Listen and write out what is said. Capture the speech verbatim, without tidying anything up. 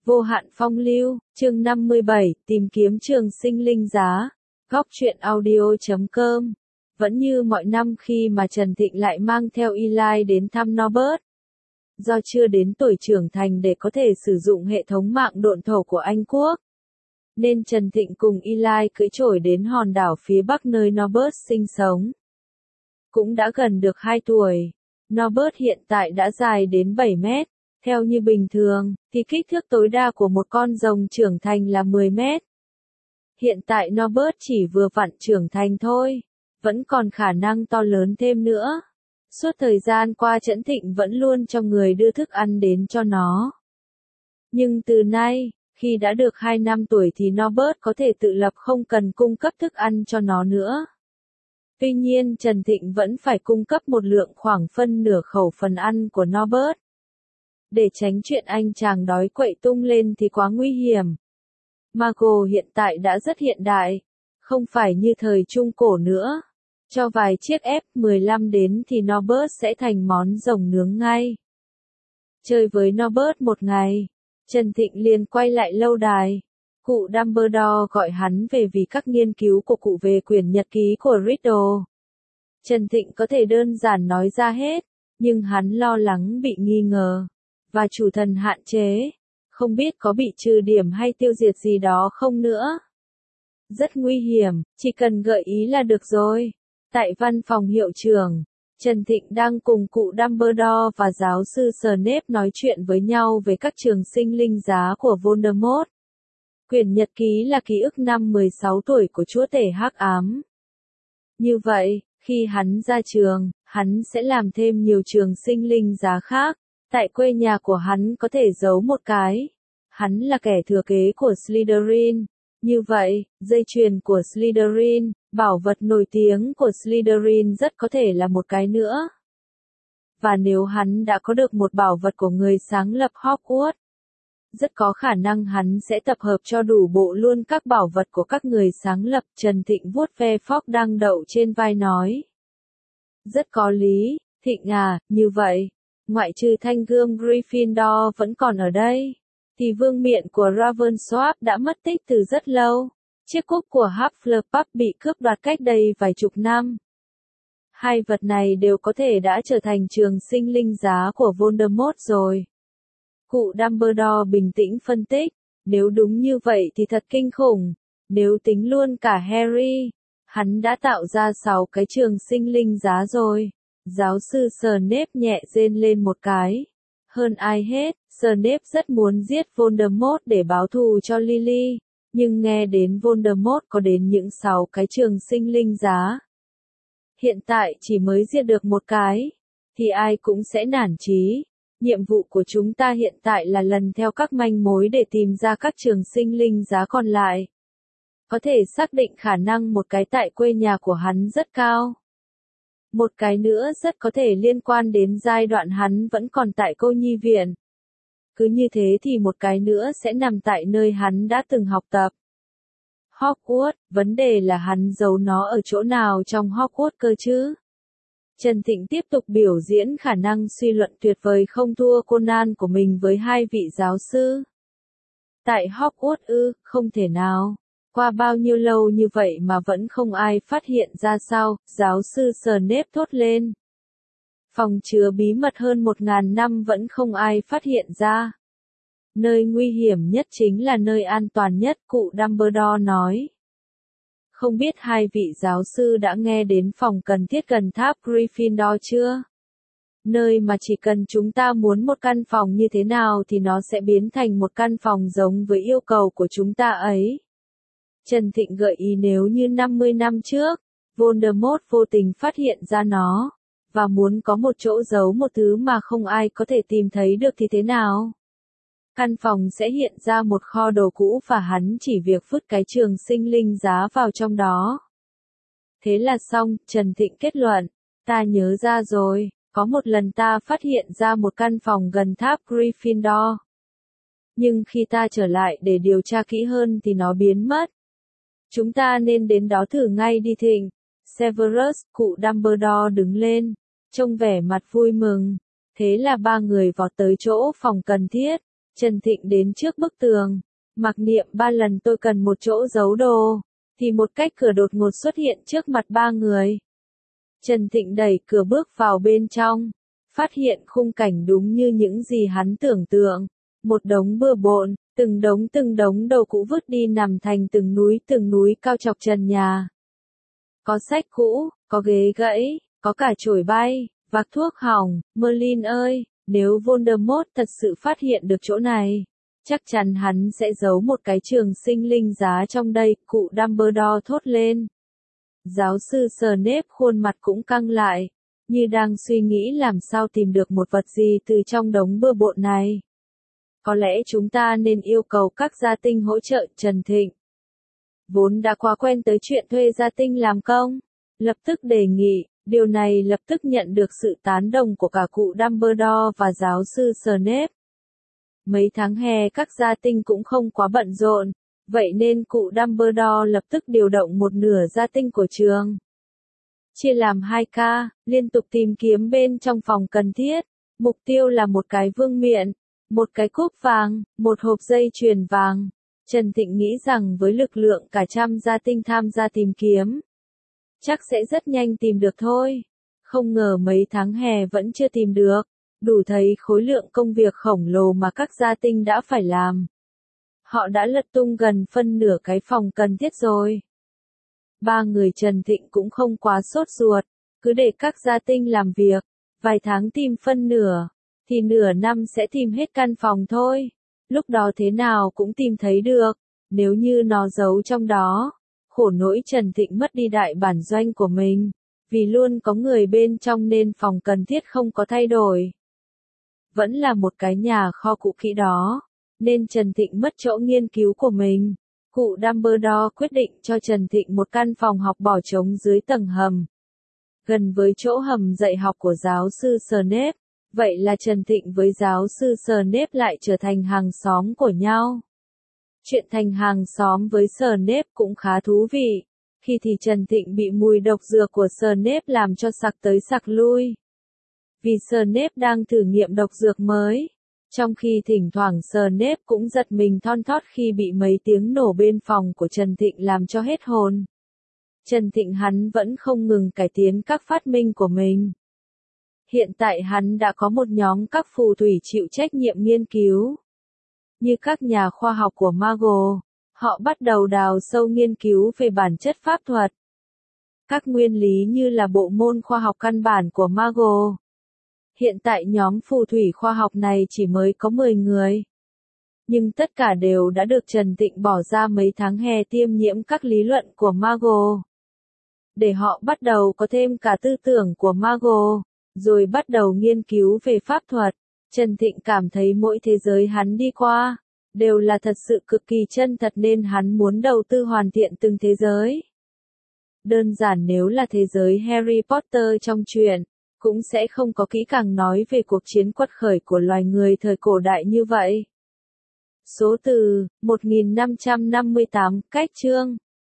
Vô hạn phong lưu, chương năm mươi bảy, tìm kiếm trường sinh linh giá. Góc truyện audio chấm com. Vẫn như mọi năm khi mà Trần Thịnh lại mang theo Eli đến thăm Norbert. Do chưa đến tuổi trưởng thành để có thể sử dụng hệ thống mạng độn thổ của Anh Quốc, nên Trần Thịnh cùng Eli cưỡi trổi đến hòn đảo phía bắc nơi Norbert sinh sống. Cũng đã gần được hai tuổi, Norbert hiện tại đã dài đến bảy mét. Theo như bình thường, thì kích thước tối đa của một con rồng trưởng thành là mười mét. Hiện tại Norbert chỉ vừa vặn trưởng thành thôi, vẫn còn khả năng to lớn thêm nữa. Suốt thời gian qua Trấn Thịnh vẫn luôn cho người đưa thức ăn đến cho nó. Nhưng từ nay, khi đã được hai năm tuổi thì Norbert có thể tự lập không cần cung cấp thức ăn cho nó nữa. Tuy nhiên Trần Thịnh vẫn phải cung cấp một lượng khoảng phân nửa khẩu phần ăn của Norbert. Để tránh chuyện anh chàng đói quậy tung lên thì quá nguy hiểm. Mago hiện tại đã rất hiện đại, không phải như thời Trung Cổ nữa. Cho vài chiếc F mười lăm đến thì Norbert sẽ thành món rồng nướng ngay. Chơi với Norbert một ngày, Trần Thịnh liền quay lại lâu đài. Cụ Dumbledore gọi hắn về vì các nghiên cứu của cụ về quyển nhật ký của Riddle. Trần Thịnh có thể đơn giản nói ra hết, nhưng hắn lo lắng bị nghi ngờ. Và chủ thần hạn chế, không biết có bị trừ điểm hay tiêu diệt gì đó không nữa. Rất nguy hiểm, chỉ cần gợi ý là được rồi. Tại văn phòng hiệu trưởng, Trần Thịnh đang cùng cụ Dumbledore và giáo sư Snape nói chuyện với nhau về các trường sinh linh giá của Voldemort. Quyển nhật ký là ký ức năm mười sáu tuổi của chúa tể hắc ám. Như vậy, khi hắn ra trường, hắn sẽ làm thêm nhiều trường sinh linh giá khác. Tại quê nhà của hắn có thể giấu một cái. Hắn là kẻ thừa kế của Slytherin. Như vậy, dây chuyền của Slytherin, bảo vật nổi tiếng của Slytherin rất có thể là một cái nữa. Và nếu hắn đã có được một bảo vật của người sáng lập Hogwarts, rất có khả năng hắn sẽ tập hợp cho đủ bộ luôn các bảo vật của các người sáng lập. Trần Thịnh vuốt ve Fogg đang đậu trên vai nói. Rất có lý, Thịnh à, như vậy. Ngoại trừ thanh gươm Gryffindor vẫn còn ở đây, thì vương miện của Ravensworth đã mất tích từ rất lâu. Chiếc cúp của Hufflepuff bị cướp đoạt cách đây vài chục năm. Hai vật này đều có thể đã trở thành trường sinh linh giá của Voldemort rồi. Cụ Dumbledore bình tĩnh phân tích, nếu đúng như vậy thì thật kinh khủng. Nếu tính luôn cả Harry, hắn đã tạo ra sáu cái trường sinh linh giá rồi. Giáo sư Snape nhẹ rên lên một cái. Hơn ai hết, Snape rất muốn giết Voldemort để báo thù cho Lily, nhưng nghe đến Voldemort có đến những sáu cái trường sinh linh giá. Hiện tại chỉ mới giết được một cái, thì ai cũng sẽ nản chí. Nhiệm vụ của chúng ta hiện tại là lần theo các manh mối để tìm ra các trường sinh linh giá còn lại. Có thể xác định khả năng một cái tại quê nhà của hắn rất cao. Một cái nữa rất có thể liên quan đến giai đoạn hắn vẫn còn tại cô nhi viện. Cứ như thế thì một cái nữa sẽ nằm tại nơi hắn đã từng học tập. Hogwarts, vấn đề là hắn giấu nó ở chỗ nào trong Hogwarts cơ chứ? Trần Thịnh tiếp tục biểu diễn khả năng suy luận tuyệt vời không thua Conan của mình với hai vị giáo sư. Tại Hogwarts ư, không thể nào. Qua bao nhiêu lâu như vậy mà vẫn không ai phát hiện ra sao, giáo sư Snape thốt lên. Phòng chứa bí mật hơn một ngàn năm vẫn không ai phát hiện ra. Nơi nguy hiểm nhất chính là nơi an toàn nhất, cụ Dumbledore nói. Không biết hai vị giáo sư đã nghe đến phòng cần thiết gần tháp Gryffindor chưa? Nơi mà chỉ cần chúng ta muốn một căn phòng như thế nào thì nó sẽ biến thành một căn phòng giống với yêu cầu của chúng ta ấy. Trần Thịnh gợi ý nếu như năm mươi năm trước, Voldemort vô tình phát hiện ra nó, và muốn có một chỗ giấu một thứ mà không ai có thể tìm thấy được thì thế nào? Căn phòng sẽ hiện ra một kho đồ cũ và hắn chỉ việc vứt cái trường sinh linh giá vào trong đó. Thế là xong, Trần Thịnh kết luận, ta nhớ ra rồi, có một lần ta phát hiện ra một căn phòng gần tháp Gryffindor. Nhưng khi ta trở lại để điều tra kỹ hơn thì nó biến mất. Chúng ta nên đến đó thử ngay đi Thịnh. Severus, cụ Dumbledore đứng lên, trông vẻ mặt vui mừng. Thế là ba người vọt tới chỗ phòng cần thiết. Trần Thịnh đến trước bức tường, mặc niệm ba lần tôi cần một chỗ giấu đồ, thì một cách cửa đột ngột xuất hiện trước mặt ba người. Trần Thịnh đẩy cửa bước vào bên trong, phát hiện khung cảnh đúng như những gì hắn tưởng tượng, một đống bừa bộn, từng đống từng đống đồ cũ vứt đi nằm thành từng núi từng núi cao chọc trần nhà. Có sách cũ, có ghế gãy, có cả chổi bay, vạc thuốc hỏng. Merlin ơi, nếu Voldemort thật sự phát hiện được chỗ này, chắc chắn hắn sẽ giấu một cái trường sinh linh giá trong đây, cụ Dumbledore thốt lên. Giáo sư Snape khuôn mặt cũng căng lại, như đang suy nghĩ làm sao tìm được một vật gì từ trong đống bừa bộn này. Có lẽ chúng ta nên yêu cầu các gia tinh hỗ trợ Trần Thịnh. Vốn đã quá quen tới chuyện thuê gia tinh làm công, lập tức đề nghị, điều này lập tức nhận được sự tán đồng của cả cụ Dumbledore và giáo sư Snape. Mấy tháng hè các gia tinh cũng không quá bận rộn, vậy nên cụ Dumbledore lập tức điều động một nửa gia tinh của trường. Chia làm hai ca, liên tục tìm kiếm bên trong phòng cần thiết, mục tiêu là một cái vương miện, một cái cúp vàng, một hộp dây chuyền vàng. Trần Thịnh nghĩ rằng với lực lượng cả trăm gia tinh tham gia tìm kiếm, chắc sẽ rất nhanh tìm được thôi. Không ngờ mấy tháng hè vẫn chưa tìm được, đủ thấy khối lượng công việc khổng lồ mà các gia tinh đã phải làm. Họ đã lật tung gần phân nửa cái phòng cần thiết rồi. Ba người Trần Thịnh cũng không quá sốt ruột, cứ để các gia tinh làm việc, vài tháng tìm phân nửa, thì nửa năm sẽ tìm hết căn phòng thôi. Lúc đó thế nào cũng tìm thấy được, nếu như nó giấu trong đó. Khổ nỗi Trần Thịnh mất đi đại bản doanh của mình, vì luôn có người bên trong nên phòng cần thiết không có thay đổi. Vẫn là một cái nhà kho cũ kỹ đó, nên Trần Thịnh mất chỗ nghiên cứu của mình. Cụ Dumbledore quyết định cho Trần Thịnh một căn phòng học bỏ trống dưới tầng hầm, gần với chỗ hầm dạy học của giáo sư Snape. Vậy là Trần Thịnh với giáo sư Snape lại trở thành hàng xóm của nhau. Chuyện thành hàng xóm với Snape cũng khá thú vị. Khi thì Trần Thịnh bị mùi độc dược của Snape làm cho sặc tới sặc lui. Vì Snape đang thử nghiệm độc dược mới. Trong khi thỉnh thoảng Snape cũng giật mình thon thót khi bị mấy tiếng nổ bên phòng của Trần Thịnh làm cho hết hồn. Trần Thịnh hắn vẫn không ngừng cải tiến các phát minh của mình. Hiện tại hắn đã có một nhóm các phù thủy chịu trách nhiệm nghiên cứu. Như các nhà khoa học của Muggle, họ bắt đầu đào sâu nghiên cứu về bản chất pháp thuật. Các nguyên lý như là bộ môn khoa học căn bản của Muggle. Hiện tại nhóm phù thủy khoa học này chỉ mới có mười người. Nhưng tất cả đều đã được Trần Thịnh bỏ ra mấy tháng hè tiêm nhiễm các lý luận của Muggle. Để họ bắt đầu có thêm cả tư tưởng của Muggle, rồi bắt đầu nghiên cứu về pháp thuật. Trần Thịnh cảm thấy mỗi thế giới hắn đi qua, đều là thật sự cực kỳ chân thật nên hắn muốn đầu tư hoàn thiện từng thế giới. Đơn giản nếu là thế giới Harry Potter trong truyện, cũng sẽ không có kỹ càng nói về cuộc chiến quật khởi của loài người thời cổ đại như vậy. Số từ, một nghìn năm trăm năm mươi tám, cách chương.